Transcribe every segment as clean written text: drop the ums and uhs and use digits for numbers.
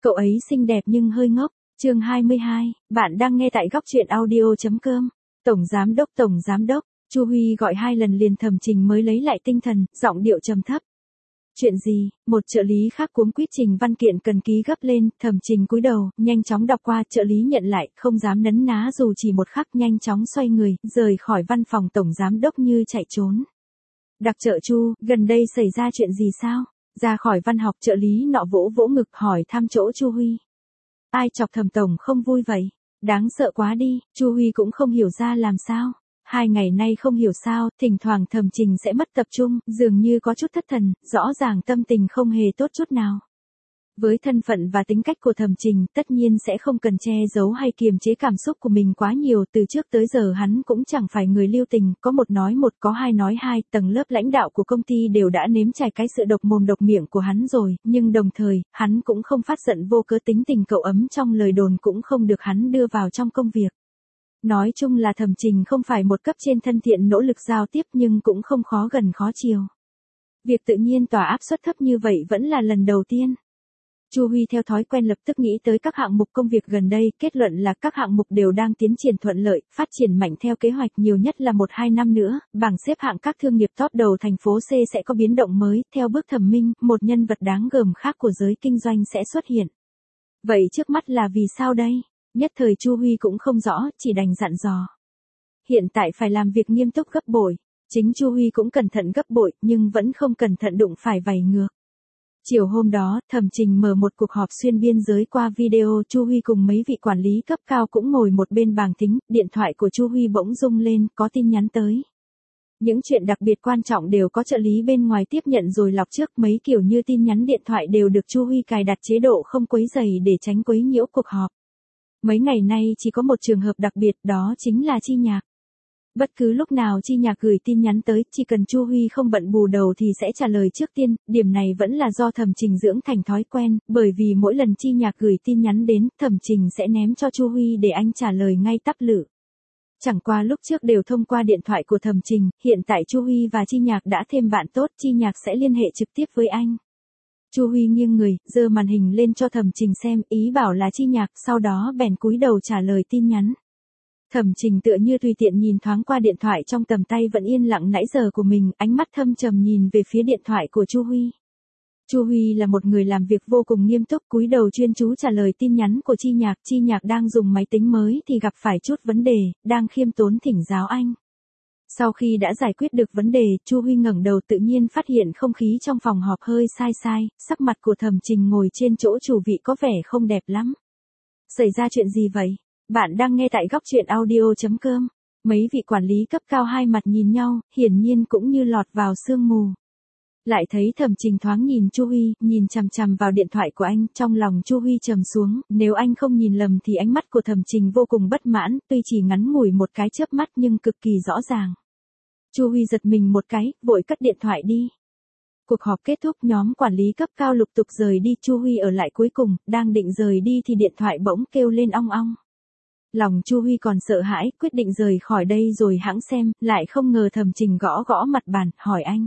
Cậu ấy xinh đẹp nhưng hơi ngốc. Chương 22, bạn đang nghe tại góc truyện audio.com. Tổng giám đốc, Chu Huy gọi 2 lần liền Thẩm Trình mới lấy lại tinh thần, giọng điệu trầm thấp. Chuyện gì? Một trợ lý khác cuống quýt trình văn kiện cần ký gấp lên, Thẩm Trình cúi đầu, nhanh chóng đọc qua, trợ lý nhận lại, không dám nấn ná dù chỉ một khắc, nhanh chóng xoay người, rời khỏi văn phòng tổng giám đốc như chạy trốn. Đặc trợ Chu, gần đây xảy ra chuyện gì sao? Ra khỏi văn học, trợ lý nọ vỗ vỗ ngực hỏi thăm chỗ Chu Huy. Ai chọc Thẩm tổng không vui vậy? Đáng sợ quá đi, Chu Huy cũng không hiểu ra làm sao. 2 ngày nay không hiểu sao, thỉnh thoảng Thẩm Trình sẽ mất tập trung, dường như có chút thất thần, rõ ràng tâm tình không hề tốt chút nào. Với thân phận và tính cách của Thẩm Trình, tất nhiên sẽ không cần che giấu hay kiềm chế cảm xúc của mình quá nhiều, từ trước tới giờ hắn cũng chẳng phải người lưu tình, có một nói một, có hai nói hai, tầng lớp lãnh đạo của công ty đều đã nếm trải cái sự độc mồm độc miệng của hắn rồi, nhưng đồng thời, hắn cũng không phát giận vô cớ, tính tình cậu ấm trong lời đồn cũng không được hắn đưa vào trong công việc. Nói chung là Thẩm Trình không phải một cấp trên thân thiện nỗ lực giao tiếp nhưng cũng không khó gần khó chiều. Việc tự nhiên tỏa áp suất thấp như vậy vẫn là lần đầu tiên. Chu Huy theo thói quen lập tức nghĩ tới các hạng mục công việc gần đây, kết luận là các hạng mục đều đang tiến triển thuận lợi, phát triển mạnh theo kế hoạch, nhiều nhất là 1-2 năm nữa, bảng xếp hạng các thương nghiệp top đầu thành phố C sẽ có biến động mới, theo bước thẩm minh, một nhân vật đáng gờm khác của giới kinh doanh sẽ xuất hiện. Vậy trước mắt là vì sao đây? Nhất thời Chu Huy cũng không rõ, chỉ đành dặn dò. Hiện tại phải làm việc nghiêm túc gấp bội, chính Chu Huy cũng cẩn thận gấp bội, nhưng vẫn không cẩn thận đụng phải vảy ngược. Chiều hôm đó, Thẩm Trình mở một cuộc họp xuyên biên giới qua video, Chu Huy cùng mấy vị quản lý cấp cao cũng ngồi một bên bảng tính, điện thoại của Chu Huy bỗng rung lên, có tin nhắn tới. Những chuyện đặc biệt quan trọng đều có trợ lý bên ngoài tiếp nhận rồi lọc trước, mấy kiểu như tin nhắn điện thoại đều được Chu Huy cài đặt chế độ không quấy rầy để tránh quấy nhiễu cuộc họp. Mấy ngày nay chỉ có một trường hợp đặc biệt, đó chính là Chi Nhạc. Bất cứ lúc nào Chi Nhạc gửi tin nhắn tới, chỉ cần Chu Huy không bận bù đầu thì sẽ trả lời trước tiên, điểm này vẫn là do Thẩm Trình dưỡng thành thói quen, bởi vì mỗi lần Chi Nhạc gửi tin nhắn đến, Thẩm Trình sẽ ném cho Chu Huy để anh trả lời ngay tắp lự. Chẳng qua lúc trước đều thông qua điện thoại của Thẩm Trình, hiện tại Chu Huy và Chi Nhạc đã thêm bạn tốt, Chi Nhạc sẽ liên hệ trực tiếp với anh. Chu Huy nghiêng người, giơ màn hình lên cho Thẩm Trình xem, ý bảo là Chi Nhạc, sau đó bèn cúi đầu trả lời tin nhắn. Thẩm Trình tựa như tùy tiện nhìn thoáng qua điện thoại trong tầm tay vẫn yên lặng nãy giờ của mình, ánh mắt thâm trầm nhìn về phía điện thoại của Chu Huy. Chu Huy là một người làm việc vô cùng nghiêm túc, cúi đầu chuyên chú trả lời tin nhắn của Chi Nhạc. Chi Nhạc đang dùng máy tính mới thì gặp phải chút vấn đề, đang khiêm tốn thỉnh giáo anh. Sau khi đã giải quyết được vấn đề, Chu Huy ngẩng đầu tự nhiên phát hiện không khí trong phòng họp hơi sai, sắc mặt của Thẩm Trình ngồi trên chỗ chủ vị có vẻ không đẹp lắm. Xảy ra chuyện gì vậy? Bạn đang nghe tại góc truyện audio.com. Mấy vị quản lý cấp cao hai mặt nhìn nhau, hiển nhiên cũng như lọt vào sương mù. Lại thấy Thẩm Trình thoáng nhìn Chu Huy, nhìn chằm chằm vào điện thoại của anh, trong lòng Chu Huy trầm xuống, nếu anh không nhìn lầm thì ánh mắt của Thẩm Trình vô cùng bất mãn, tuy chỉ ngắn ngủi một cái chớp mắt nhưng cực kỳ rõ ràng. Chu Huy giật mình một cái, vội cất điện thoại đi. Cuộc họp kết thúc, nhóm quản lý cấp cao lục tục rời đi, Chu Huy ở lại cuối cùng, đang định rời đi thì điện thoại bỗng kêu lên ong ong. Lòng Chu Huy còn sợ hãi, quyết định rời khỏi đây rồi hãng xem, lại không ngờ Thẩm Trình gõ gõ mặt bàn, hỏi anh.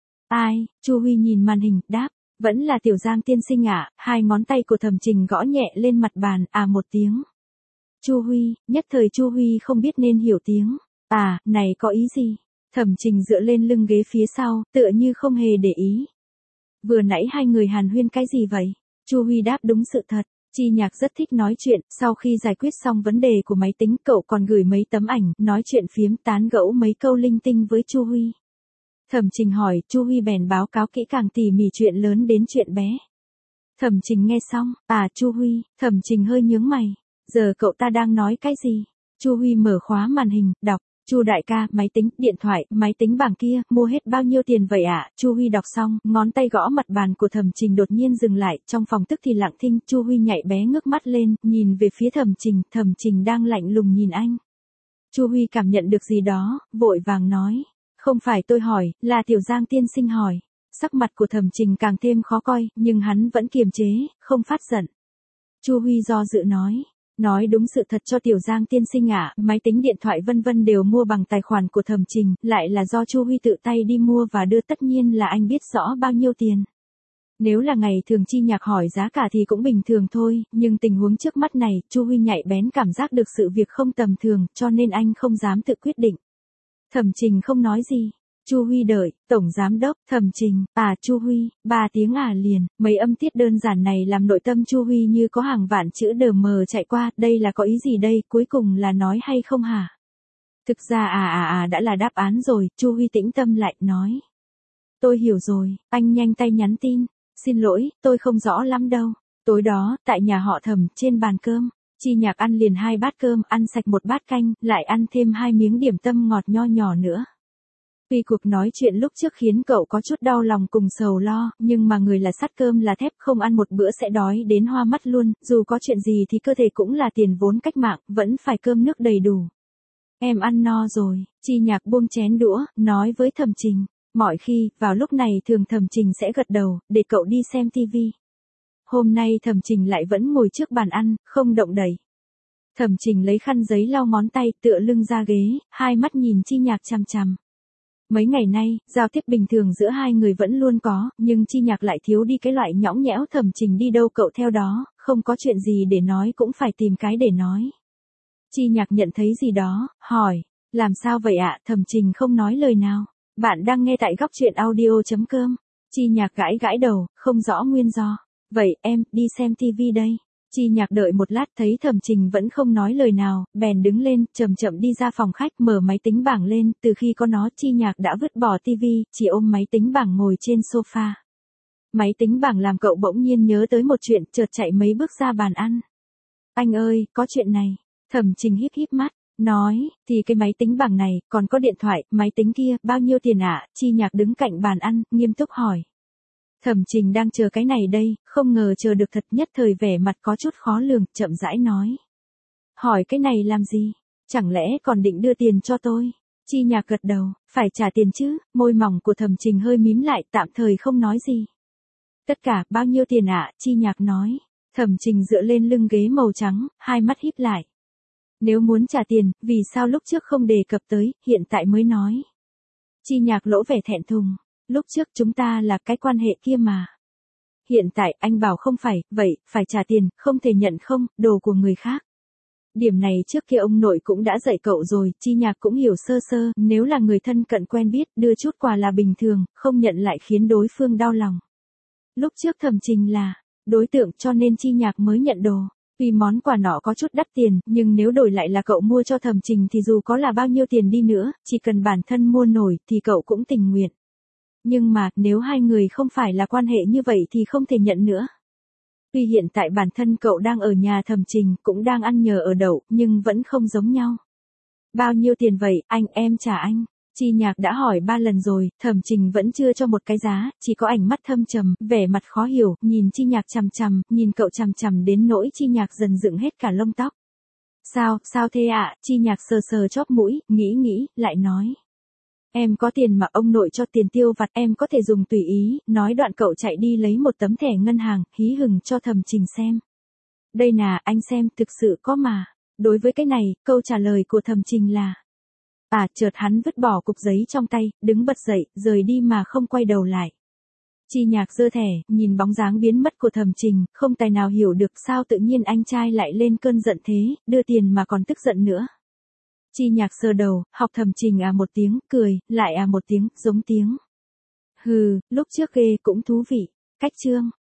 Ai? Chu Huy nhìn màn hình, đáp, vẫn là Tiểu Giang tiên sinh ạ. Hai ngón tay của Thẩm Trình gõ nhẹ lên mặt bàn, một tiếng. Chu Huy, nhất thời Chu Huy không biết nên hiểu tiếng. Này có ý gì? Thẩm Trình dựa lên lưng ghế phía sau, tựa như không hề để ý. Vừa nãy hai người hàn huyên cái gì vậy? Chu Huy đáp đúng sự thật. Chi Nhạc rất thích nói chuyện, sau khi giải quyết xong vấn đề của máy tính, cậu còn gửi mấy tấm ảnh, nói chuyện phiếm tán gẫu mấy câu linh tinh với Chu Huy. Thẩm Trình hỏi, Chu Huy bèn báo cáo kỹ càng tỉ mỉ chuyện lớn đến chuyện bé. Thẩm Trình nghe xong, Chu Huy, Thẩm Trình hơi nhướng mày. Giờ cậu ta đang nói cái gì? Chu Huy mở khóa màn hình, đọc. Chu đại ca, máy tính, điện thoại, máy tính bảng kia, mua hết bao nhiêu tiền vậy ạ? Chu Huy đọc xong, ngón tay gõ mặt bàn của Thẩm Trình đột nhiên dừng lại, trong phòng tức thì lặng thinh, Chu Huy nhạy bé ngước mắt lên, nhìn về phía Thẩm Trình đang lạnh lùng nhìn anh. Chu Huy cảm nhận được gì đó, vội vàng nói, không phải tôi hỏi, là Tiểu Giang tiên sinh hỏi. Sắc mặt của Thẩm Trình càng thêm khó coi, nhưng hắn vẫn kiềm chế, không phát giận. Chu Huy do dự nói đúng sự thật cho Tiểu Giang tiên sinh ạ, máy tính điện thoại vân vân đều mua bằng tài khoản của Thẩm Trình, lại là do Chu Huy tự tay đi mua và đưa, tất nhiên là anh biết rõ bao nhiêu tiền. Nếu là ngày thường Chi Nhạc hỏi giá cả thì cũng bình thường thôi, nhưng tình huống trước mắt này, Chu Huy nhạy bén cảm giác được sự việc không tầm thường, cho nên anh không dám tự quyết định. Thẩm Trình không nói gì. Chu Huy đợi, Tổng Giám Đốc, Thẩm Trình, Chu Huy, 3 tiếng liền, mấy âm tiết đơn giản này làm nội tâm Chu Huy như có hàng vạn chữ đờ mờ chạy qua, đây là có ý gì đây, cuối cùng là nói hay không hả? Thực ra đã là đáp án rồi, Chu Huy tĩnh tâm lại, nói. Tôi hiểu rồi, anh nhanh tay nhắn tin, xin lỗi, tôi không rõ lắm đâu. Tối đó, tại nhà họ Thẩm, trên bàn cơm, Chi Nhạc ăn liền 2 bát cơm, ăn sạch 1 bát canh, lại ăn thêm 2 miếng điểm tâm ngọt nho nhỏ nữa. Tuy cuộc nói chuyện lúc trước khiến cậu có chút đau lòng cùng sầu lo, nhưng mà người là sắt cơm là thép, không ăn một bữa sẽ đói đến hoa mắt luôn, dù có chuyện gì thì cơ thể cũng là tiền vốn cách mạng, vẫn phải cơm nước đầy đủ. Em ăn no rồi, Chi Nhạc buông chén đũa, nói với Thẩm Trình. Mọi khi, vào lúc này thường Thẩm Trình sẽ gật đầu, để cậu đi xem tivi. Hôm nay Thẩm Trình lại vẫn ngồi trước bàn ăn, không động đậy. Thẩm Trình lấy khăn giấy lau ngón tay, tựa lưng ra ghế, hai mắt nhìn Chi Nhạc chằm chằm. Mấy ngày nay, giao tiếp bình thường giữa hai người vẫn luôn có, nhưng Chi Nhạc lại thiếu đi cái loại nhõng nhẽo. Thẩm Trình đi đâu cậu theo đó, không có chuyện gì để nói cũng phải tìm cái để nói. Chi Nhạc nhận thấy gì đó, hỏi, làm sao vậy ạ? Thẩm Trình không nói lời nào. Bạn đang nghe tại góc truyện audio.com. Chi Nhạc gãi gãi đầu, không rõ nguyên do. Vậy em, đi xem tivi đây. Chi Nhạc đợi một lát thấy Thẩm Trình vẫn không nói lời nào, bèn đứng lên, chậm chậm đi ra phòng khách, mở máy tính bảng lên, từ khi có nó Chi Nhạc đã vứt bỏ tivi, chỉ ôm máy tính bảng ngồi trên sofa. Máy tính bảng làm cậu bỗng nhiên nhớ tới một chuyện, chợt chạy mấy bước ra bàn ăn. Anh ơi, có chuyện này. Thẩm Trình híp híp mắt, nói, thì cái máy tính bảng này, còn có điện thoại, máy tính kia, bao nhiêu tiền ạ? Chi Nhạc đứng cạnh bàn ăn, nghiêm túc hỏi. Thẩm Trình đang chờ cái này đây, không ngờ chờ được thật, nhất thời vẻ mặt có chút khó lường, chậm rãi nói. Hỏi cái này làm gì? Chẳng lẽ còn định đưa tiền cho tôi? Chi Nhạc gật đầu, phải trả tiền chứ, môi mỏng của Thẩm Trình hơi mím lại, tạm thời không nói gì. Tất cả, bao nhiêu tiền ạ? Chi Nhạc nói. Thẩm Trình dựa lên lưng ghế màu trắng, hai mắt híp lại. Nếu muốn trả tiền, vì sao lúc trước không đề cập tới, hiện tại mới nói. Chi Nhạc lỗ vẻ thẹn thùng. Lúc trước chúng ta là cái quan hệ kia mà. Hiện tại anh bảo không phải, vậy, phải trả tiền, không thể nhận không, đồ của người khác. Điểm này trước kia ông nội cũng đã dạy cậu rồi, Chi Nhạc cũng hiểu sơ sơ, nếu là người thân cận quen biết, đưa chút quà là bình thường, không nhận lại khiến đối phương đau lòng. Lúc trước Thẩm Trình là đối tượng cho nên Chi Nhạc mới nhận đồ. Tuy món quà nọ có chút đắt tiền, nhưng nếu đổi lại là cậu mua cho Thẩm Trình thì dù có là bao nhiêu tiền đi nữa, chỉ cần bản thân mua nổi thì cậu cũng tình nguyện. Nhưng mà, nếu hai người không phải là quan hệ như vậy thì không thể nhận nữa. Tuy hiện tại bản thân cậu đang ở nhà Thẩm Trình, cũng đang ăn nhờ ở đậu, nhưng vẫn không giống nhau. Bao nhiêu tiền vậy, em trả anh. Chi Nhạc đã hỏi 3 lần rồi, Thẩm Trình vẫn chưa cho một cái giá, chỉ có ánh mắt thâm trầm, vẻ mặt khó hiểu, nhìn Chi Nhạc chằm chằm, nhìn cậu chằm chằm đến nỗi Chi Nhạc dần dựng hết cả lông tóc. Sao thế ạ? Chi Nhạc sờ sờ chóp mũi, nghĩ, lại nói. Em có tiền mà ông nội cho tiền tiêu vặt, em có thể dùng tùy ý, nói đoạn cậu chạy đi lấy một tấm thẻ ngân hàng, hí hửng cho Thẩm Trình xem. Đây nà, anh xem, thực sự có mà. Đối với cái này, câu trả lời của Thẩm Trình là. Chợt hắn vứt bỏ cục giấy trong tay, đứng bật dậy, rời đi mà không quay đầu lại. Chi Nhạc giơ thẻ, nhìn bóng dáng biến mất của Thẩm Trình, không tài nào hiểu được sao tự nhiên anh trai lại lên cơn giận thế, đưa tiền mà còn tức giận nữa. Chi Nhạc sờ đầu, học Thẩm Trình một tiếng, cười, lại một tiếng, giống tiếng. Hừ, lúc trước ghê cũng thú vị. Cách chương.